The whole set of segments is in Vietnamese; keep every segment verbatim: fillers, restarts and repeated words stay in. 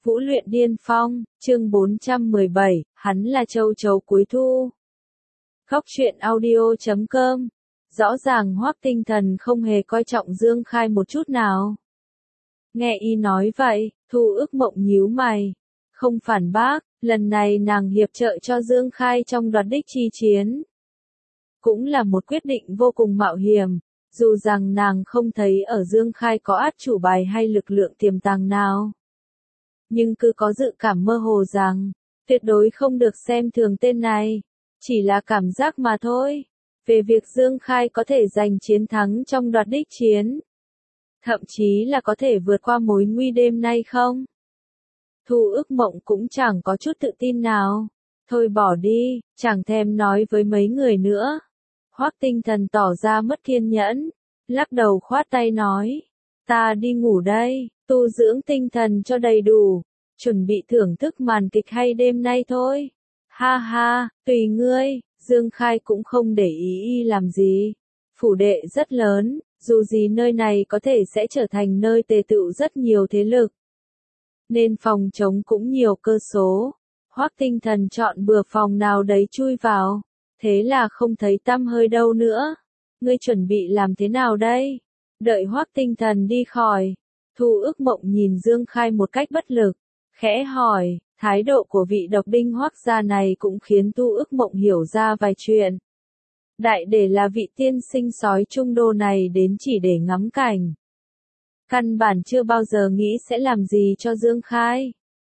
Vũ luyện điên phong, chương bốn trăm mười bảy, hắn là châu chấu cuối thu. Góc truyện audio chấm com. Rõ ràng Hoắc Tinh Thần không hề coi trọng Dương Khai một chút nào. Nghe y nói vậy, Thu Ước Mộng nhíu mày. Không phản bác, lần này nàng hiệp trợ cho Dương Khai trong đoạt đích chi chiến. Cũng là một quyết định vô cùng mạo hiểm, dù rằng nàng không thấy ở Dương Khai có át chủ bài hay lực lượng tiềm tàng nào. Nhưng cứ có dự cảm mơ hồ rằng, tuyệt đối không được xem thường tên này, chỉ là cảm giác mà thôi, về việc Dương Khai có thể giành chiến thắng trong đoạt đích chiến. Thậm chí là có thể vượt qua mối nguy đêm nay không? Thu Ước Mộng cũng chẳng có chút tự tin nào. Thôi bỏ đi, chẳng thèm nói với mấy người nữa. Hoắc Tinh Thần tỏ ra mất kiên nhẫn, lắc đầu khoát tay nói, ta đi ngủ đây, tu dưỡng tinh thần cho đầy đủ, chuẩn bị thưởng thức màn kịch hay đêm nay thôi. Ha ha, tùy ngươi, Dương Khai cũng không để ý y làm gì. Phủ đệ rất lớn, dù gì nơi này có thể sẽ trở thành nơi tề tựu rất nhiều thế lực. Nên phòng trống cũng nhiều cơ số. Hoắc Tinh Thần chọn bừa phòng nào đấy chui vào. Thế là không thấy tăm hơi đâu nữa. Ngươi chuẩn bị làm thế nào đây? Đợi Hoắc Tinh Thần đi khỏi. Thu Ước Mộng nhìn Dương Khai một cách bất lực. Khẽ hỏi, thái độ của vị độc đinh Hoắc gia này cũng khiến Thu Ước Mộng hiểu ra vài chuyện. Đại để là vị tiên sinh sói trung đô này đến chỉ để ngắm cảnh. Căn bản chưa bao giờ nghĩ sẽ làm gì cho Dương Khai.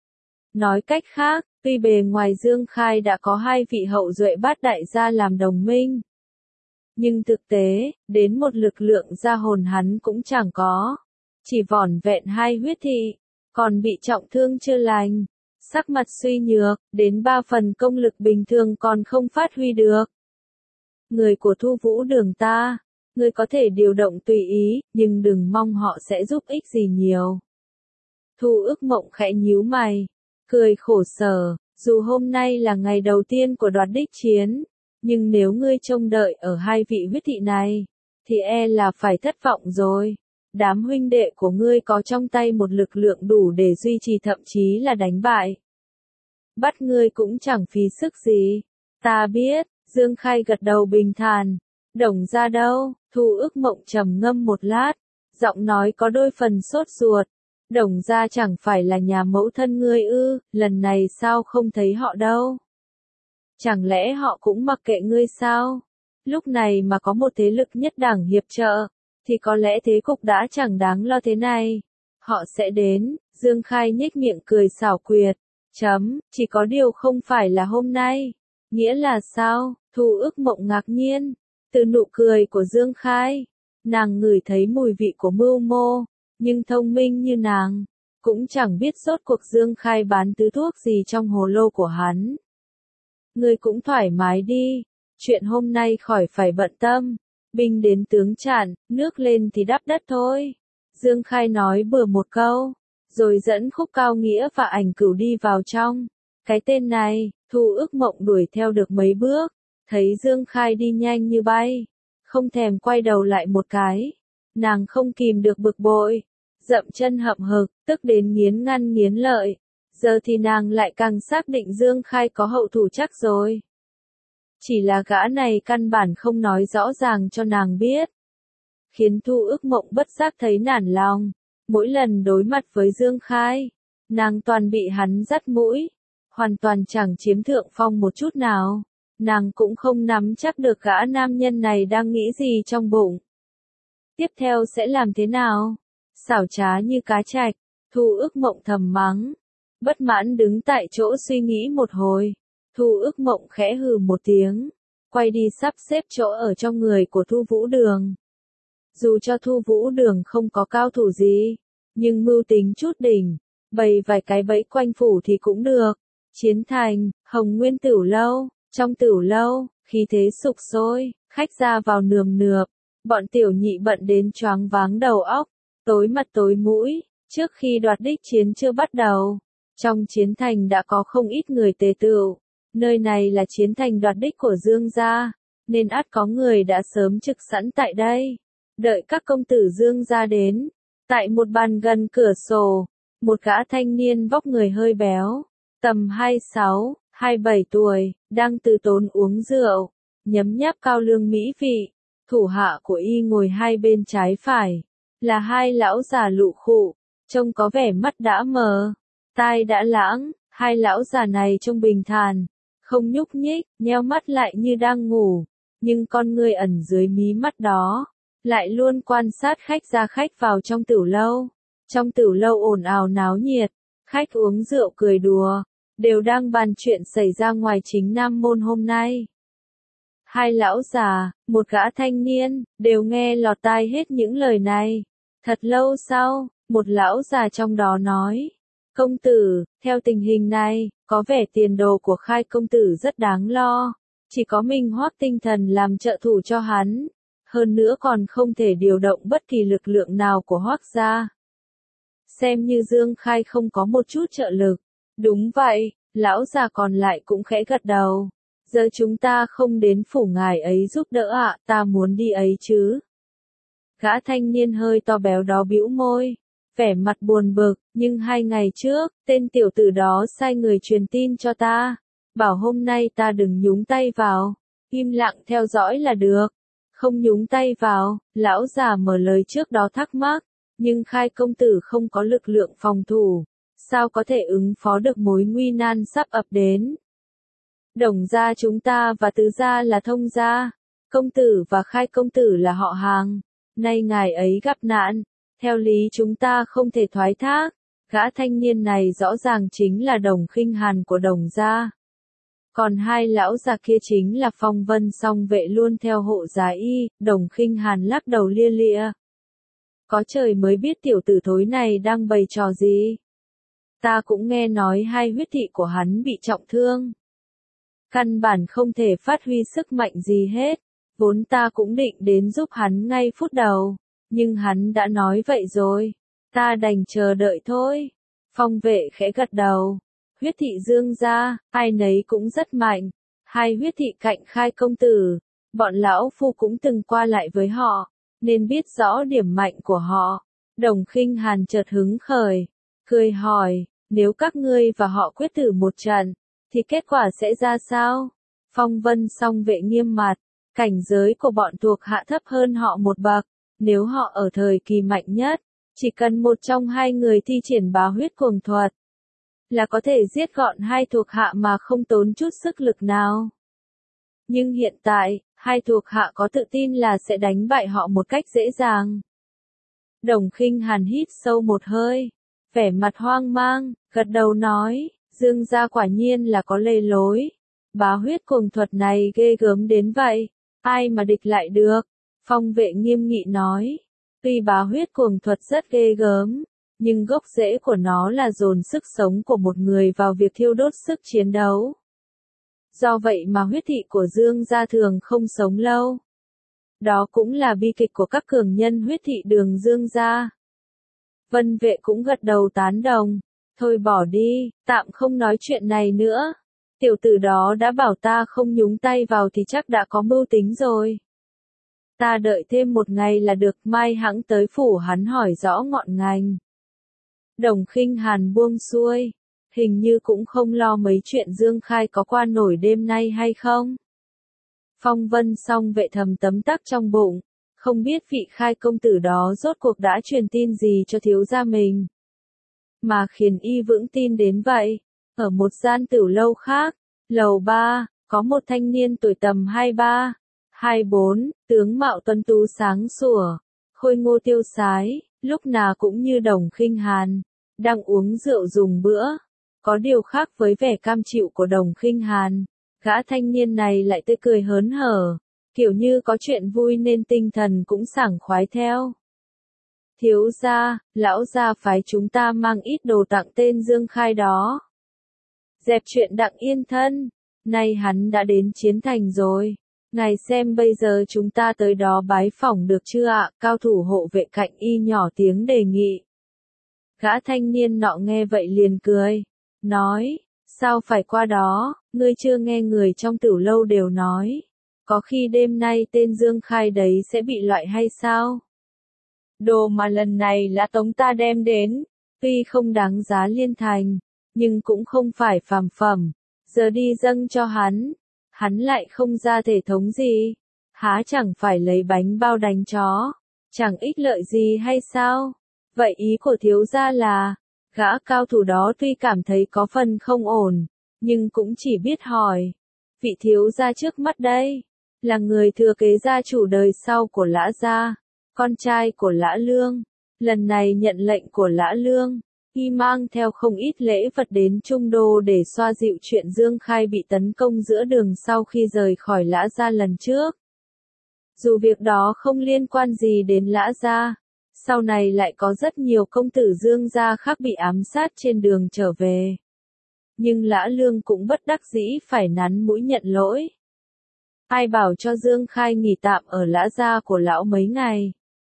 Nói cách khác, tuy bề ngoài Dương Khai đã có hai vị hậu duệ bát đại gia làm đồng minh. Nhưng thực tế, đến một lực lượng gia hồn hắn cũng chẳng có. Chỉ vỏn vẹn hai huyết thị, còn bị trọng thương chưa lành. Sắc mặt suy nhược, đến ba phần công lực bình thường còn không phát huy được. Người của Thu Vũ Đường ta, người có thể điều động tùy ý, nhưng đừng mong họ sẽ giúp ích gì nhiều. Thu Ước Mộng khẽ nhíu mày, cười khổ sở, dù hôm nay là ngày đầu tiên của đoạt đích chiến, nhưng nếu ngươi trông đợi ở hai vị huyết thị này, thì e là phải thất vọng rồi. Đám huynh đệ của ngươi có trong tay một lực lượng đủ để duy trì thậm chí là đánh bại. Bắt ngươi cũng chẳng phí sức gì. Ta biết, Dương Khai gật đầu bình thản. Đồng gia đâu? Thu Ước Mộng trầm ngâm một lát, giọng nói có đôi phần sốt ruột. Đồng gia chẳng phải là nhà mẫu thân ngươi ư, lần này sao không thấy họ đâu? Chẳng lẽ họ cũng mặc kệ ngươi sao? Lúc này mà có một thế lực nhất đẳng hiệp trợ, thì có lẽ thế cục đã chẳng đáng lo thế này. Họ sẽ đến. Dương Khai nhếch miệng cười xảo quyệt. Chấm, chỉ có điều không phải là hôm nay. Nghĩa là sao? Thu Ước Mộng ngạc nhiên. Từ nụ cười của Dương Khai, nàng ngửi thấy mùi vị của mưu mô, nhưng thông minh như nàng, cũng chẳng biết rốt cuộc Dương Khai bán thứ thuốc gì trong hồ lô của hắn. Ngươi cũng thoải mái đi, chuyện hôm nay khỏi phải bận tâm, binh đến tướng chặn, nước lên thì đắp đất thôi. Dương Khai nói bừa một câu, rồi dẫn Khúc Cao Nghĩa và Ảnh Cửu đi vào trong. Cái tên này, Thu Ước Mộng đuổi theo được mấy bước, thấy Dương Khai đi nhanh như bay, không thèm quay đầu lại một cái. Nàng không kìm được bực bội, dậm chân hậm hực, tức đến nghiến ngăn nghiến lợi. Giờ thì nàng lại càng xác định Dương Khai có hậu thủ chắc rồi. Chỉ là gã này căn bản không nói rõ ràng cho nàng biết. Khiến Thu Ước Mộng bất giác thấy nản lòng. Mỗi lần đối mặt với Dương Khai, nàng toàn bị hắn dắt mũi, hoàn toàn chẳng chiếm thượng phong một chút nào. Nàng cũng không nắm chắc được gã nam nhân này đang nghĩ gì trong bụng. Tiếp theo sẽ làm thế nào? Xảo trá như cá trạch, Thu Ước Mộng thầm mắng. Bất mãn đứng tại chỗ suy nghĩ một hồi. Thu Ước Mộng khẽ hừ một tiếng, quay đi sắp xếp chỗ ở trong người của Thu Vũ Đường. Dù cho Thu Vũ Đường không có cao thủ gì, nhưng mưu tính chút đỉnh, bày vài cái bẫy quanh phủ thì cũng được. Chiến thành, Hồng Nguyên Tửu Lâu. Trong tửu lâu, khí thế sục sôi, khách ra vào nườm nượp, bọn tiểu nhị bận đến choáng váng đầu óc, tối mặt tối mũi. Trước khi đoạt đích chiến chưa bắt đầu, trong chiến thành đã có không ít người tề tựu. Nơi này là chiến thành đoạt đích của Dương gia, nên ắt có người đã sớm trực sẵn tại đây. Đợi các công tử Dương gia đến, tại một bàn gần cửa sổ, một gã thanh niên vóc người hơi béo, tầm hai mươi sáu, hai mươi bảy tuổi, đang từ tốn uống rượu, nhấm nháp cao lương mỹ vị. Thủ hạ của y ngồi hai bên trái phải, là hai lão già lụ khụ, trông có vẻ mắt đã mờ, tai đã lãng. Hai lão già này trông bình thản, không nhúc nhích, nheo mắt lại như đang ngủ, nhưng con người ẩn dưới mí mắt đó lại luôn quan sát khách ra khách vào trong tửu lâu. Trong tửu lâu ồn ào náo nhiệt, khách uống rượu cười đùa, đều đang bàn chuyện xảy ra ngoài chính nam môn hôm nay. Hai lão già, một gã thanh niên, đều nghe lọt tai hết những lời này. Thật lâu sau, một lão già trong đó nói: Công tử, theo tình hình này, có vẻ tiền đồ của Khai công tử rất đáng lo. Chỉ có mình Hoắc Tinh Thần làm trợ thủ cho hắn. Hơn nữa còn không thể điều động bất kỳ lực lượng nào của Hoắc gia. Xem như Dương Khai không có một chút trợ lực. Đúng vậy, lão già còn lại cũng khẽ gật đầu. Giờ chúng ta không đến phủ ngài ấy giúp đỡ ạ, à, ta muốn đi ấy chứ. Gã thanh niên hơi to béo đó bĩu môi, vẻ mặt buồn bực, nhưng hai ngày trước, tên tiểu tử đó sai người truyền tin cho ta, bảo hôm nay ta đừng nhúng tay vào, im lặng theo dõi là được. Không nhúng tay vào, lão già mở lời trước đó thắc mắc, nhưng Khai công tử không có lực lượng phòng thủ, sao có thể ứng phó được mối nguy nan sắp ập đến. Đồng gia chúng ta và tứ gia là thông gia, công tử và Khai công tử là họ hàng, nay ngài ấy gặp nạn, theo lý chúng ta không thể thoái thác. Gã thanh niên này rõ ràng chính là Đồng Khinh Hàn của Đồng gia. Còn hai lão già kia chính là Phong Vân Song Vệ luôn theo hộ giá y. Đồng Khinh Hàn lắc đầu lia lịa. Có trời mới biết tiểu tử thối này đang bày trò gì. Ta cũng nghe nói hai huyết thị của hắn bị trọng thương. Căn bản không thể phát huy sức mạnh gì hết. Vốn ta cũng định đến giúp hắn ngay phút đầu. Nhưng hắn đã nói vậy rồi. Ta đành chờ đợi thôi. Phong Vệ khẽ gật đầu. Huyết thị Dương gia, ai nấy cũng rất mạnh. Hai huyết thị cạnh Khai công tử, bọn lão phu cũng từng qua lại với họ, nên biết rõ điểm mạnh của họ. Đồng Khinh Hàn chợt hứng khởi, cười hỏi, nếu các ngươi và họ quyết tử một trận, thì kết quả sẽ ra sao? Phong Vân Song Vệ nghiêm mặt, cảnh giới của bọn thuộc hạ thấp hơn họ một bậc, nếu họ ở thời kỳ mạnh nhất, chỉ cần một trong hai người thi triển bá huyết cuồng thuật, là có thể giết gọn hai thuộc hạ mà không tốn chút sức lực nào. Nhưng hiện tại, hai thuộc hạ có tự tin là sẽ đánh bại họ một cách dễ dàng. Đồng Khinh Hàn hít sâu một hơi, vẻ mặt hoang mang, gật đầu nói, Dương gia quả nhiên là có lề lối. Bá huyết cuồng thuật này ghê gớm đến vậy, ai mà địch lại được? Phong Vệ nghiêm nghị nói, tuy bá huyết cuồng thuật rất ghê gớm, nhưng gốc rễ của nó là dồn sức sống của một người vào việc thiêu đốt sức chiến đấu. Do vậy mà huyết thị của Dương gia thường không sống lâu. Đó cũng là bi kịch của các cường nhân huyết thị đường Dương gia. Vân Vệ cũng gật đầu tán đồng. Thôi bỏ đi, tạm không nói chuyện này nữa. Tiểu tử đó đã bảo ta không nhúng tay vào thì chắc đã có mưu tính rồi. Ta đợi thêm một ngày là được, mai hẵng tới phủ hắn hỏi rõ ngọn ngành. Đồng Khinh Hàn buông xuôi, hình như cũng không lo mấy chuyện Dương Khai có qua nổi đêm nay hay không. Phong Vân Song Vệ thầm tấm tắc trong bụng, không biết vị Khai công tử đó rốt cuộc đã truyền tin gì cho thiếu gia mình, mà khiến y vững tin đến vậy. Ở một gian tửu lâu khác, lầu ba, có một thanh niên tuổi tầm hai ba, hai bốn, tướng mạo tuấn tú sáng sủa, khôi ngô tiêu sái, lúc nào cũng như Đồng Khinh Hàn, đang uống rượu dùng bữa. Có điều khác với vẻ cam chịu của Đồng Khinh Hàn, gã thanh niên này lại tươi cười hớn hở, kiểu như có chuyện vui nên tinh thần cũng sảng khoái theo. Thiếu gia, lão gia phái chúng ta mang ít đồ tặng tên Dương Khai đó. Dẹp chuyện Đặng Yên Thân, nay hắn đã đến Chiến Thành rồi. Ngài xem bây giờ chúng ta tới đó bái phỏng được chưa ạ? Cao thủ hộ vệ cạnh y nhỏ tiếng đề nghị. Gã thanh niên nọ nghe vậy liền cười, nói, sao phải qua đó, ngươi chưa nghe người trong tửu lâu đều nói, có khi đêm nay tên Dương Khai đấy sẽ bị loại hay sao? Đồ mà lần này là tống ta đem đến, tuy không đáng giá liên thành, nhưng cũng không phải phàm phẩm, giờ đi dâng cho hắn, hắn lại không ra thể thống gì, há chẳng phải lấy bánh bao đánh chó, chẳng ích lợi gì hay sao? Vậy ý của thiếu gia là, gã cao thủ đó tuy cảm thấy có phần không ổn, nhưng cũng chỉ biết hỏi, vị thiếu gia trước mắt đây, là người thừa kế gia chủ đời sau của Lã gia, con trai của Lã Lương, lần này nhận lệnh của Lã Lương, y mang theo không ít lễ vật đến Trung Đô để xoa dịu chuyện Dương Khai bị tấn công giữa đường sau khi rời khỏi Lã gia lần trước. Dù việc đó không liên quan gì đến Lã gia, sau này lại có rất nhiều công tử Dương gia khác bị ám sát trên đường trở về. Nhưng Lã Lương cũng bất đắc dĩ phải nắn mũi nhận lỗi. Ai bảo cho Dương Khai nghỉ tạm ở Lã gia của lão mấy ngày.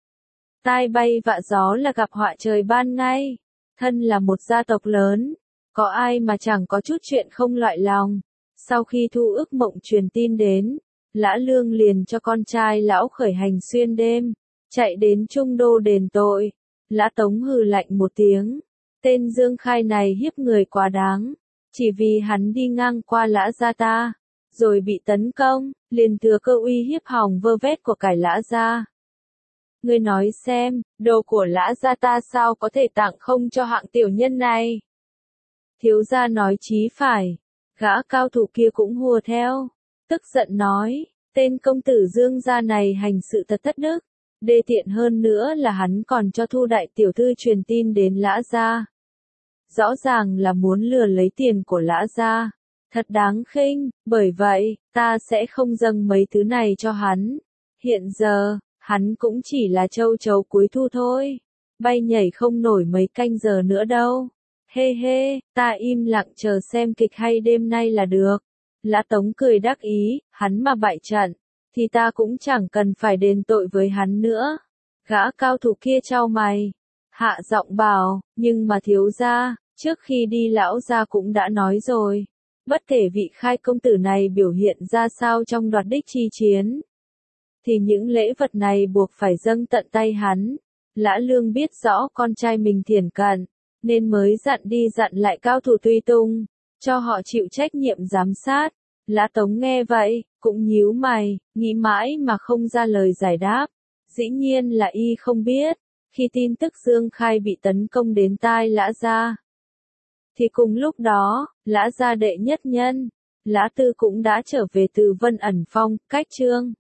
Tai bay vạ gió là gặp họa trời ban ngay. Thân là một gia tộc lớn, có ai mà chẳng có chút chuyện không loại lòng. Sau khi Thu Ước Mộng truyền tin đến, Lã Lương liền cho con trai lão khởi hành xuyên đêm, chạy đến Trung Đô đền tội. Lã Tống hừ lạnh một tiếng, tên Dương Khai này hiếp người quá đáng, chỉ vì hắn đi ngang qua Lã gia ta, rồi bị tấn công, liền thừa cơ uy hiếp hòng vơ vét của cải Lã gia. Ngươi nói xem, đồ của Lã gia ta sao có thể tặng không cho hạng tiểu nhân này? Thiếu gia nói chí phải, gã cao thủ kia cũng hùa theo, tức giận nói, tên công tử Dương gia này hành sự thật thất đức, đê tiện hơn nữa là hắn còn cho Thu đại tiểu thư truyền tin đến Lã gia. Rõ ràng là muốn lừa lấy tiền của Lã gia, thật đáng khinh, bởi vậy, ta sẽ không dâng mấy thứ này cho hắn. Hiện giờ, hắn cũng chỉ là châu chấu cuối thu thôi, bay nhảy không nổi mấy canh giờ nữa đâu. Hê hê, ta im lặng chờ xem kịch hay đêm nay là được. Lã Tống cười đắc ý, hắn mà bại trận, thì ta cũng chẳng cần phải đền tội với hắn nữa. Gã cao thủ kia chau mày, hạ giọng bảo, nhưng mà thiếu gia, trước khi đi lão gia cũng đã nói rồi, bất kể vị Khai công tử này biểu hiện ra sao trong đoạt đích chi chiến, thì những lễ vật này buộc phải dâng tận tay hắn. Lã Lương biết rõ con trai mình thiển cận, nên mới dặn đi dặn lại cao thủ tùy tung, cho họ chịu trách nhiệm giám sát. Lã Tống nghe vậy, cũng nhíu mày, nghĩ mãi mà không ra lời giải đáp. Dĩ nhiên là y không biết, khi tin tức Dương Khai bị tấn công đến tai Lã gia, thì cùng lúc đó, Lã gia đệ nhất nhân, Lã Tư cũng đã trở về từ Vân Ẩn Phong, cách Trương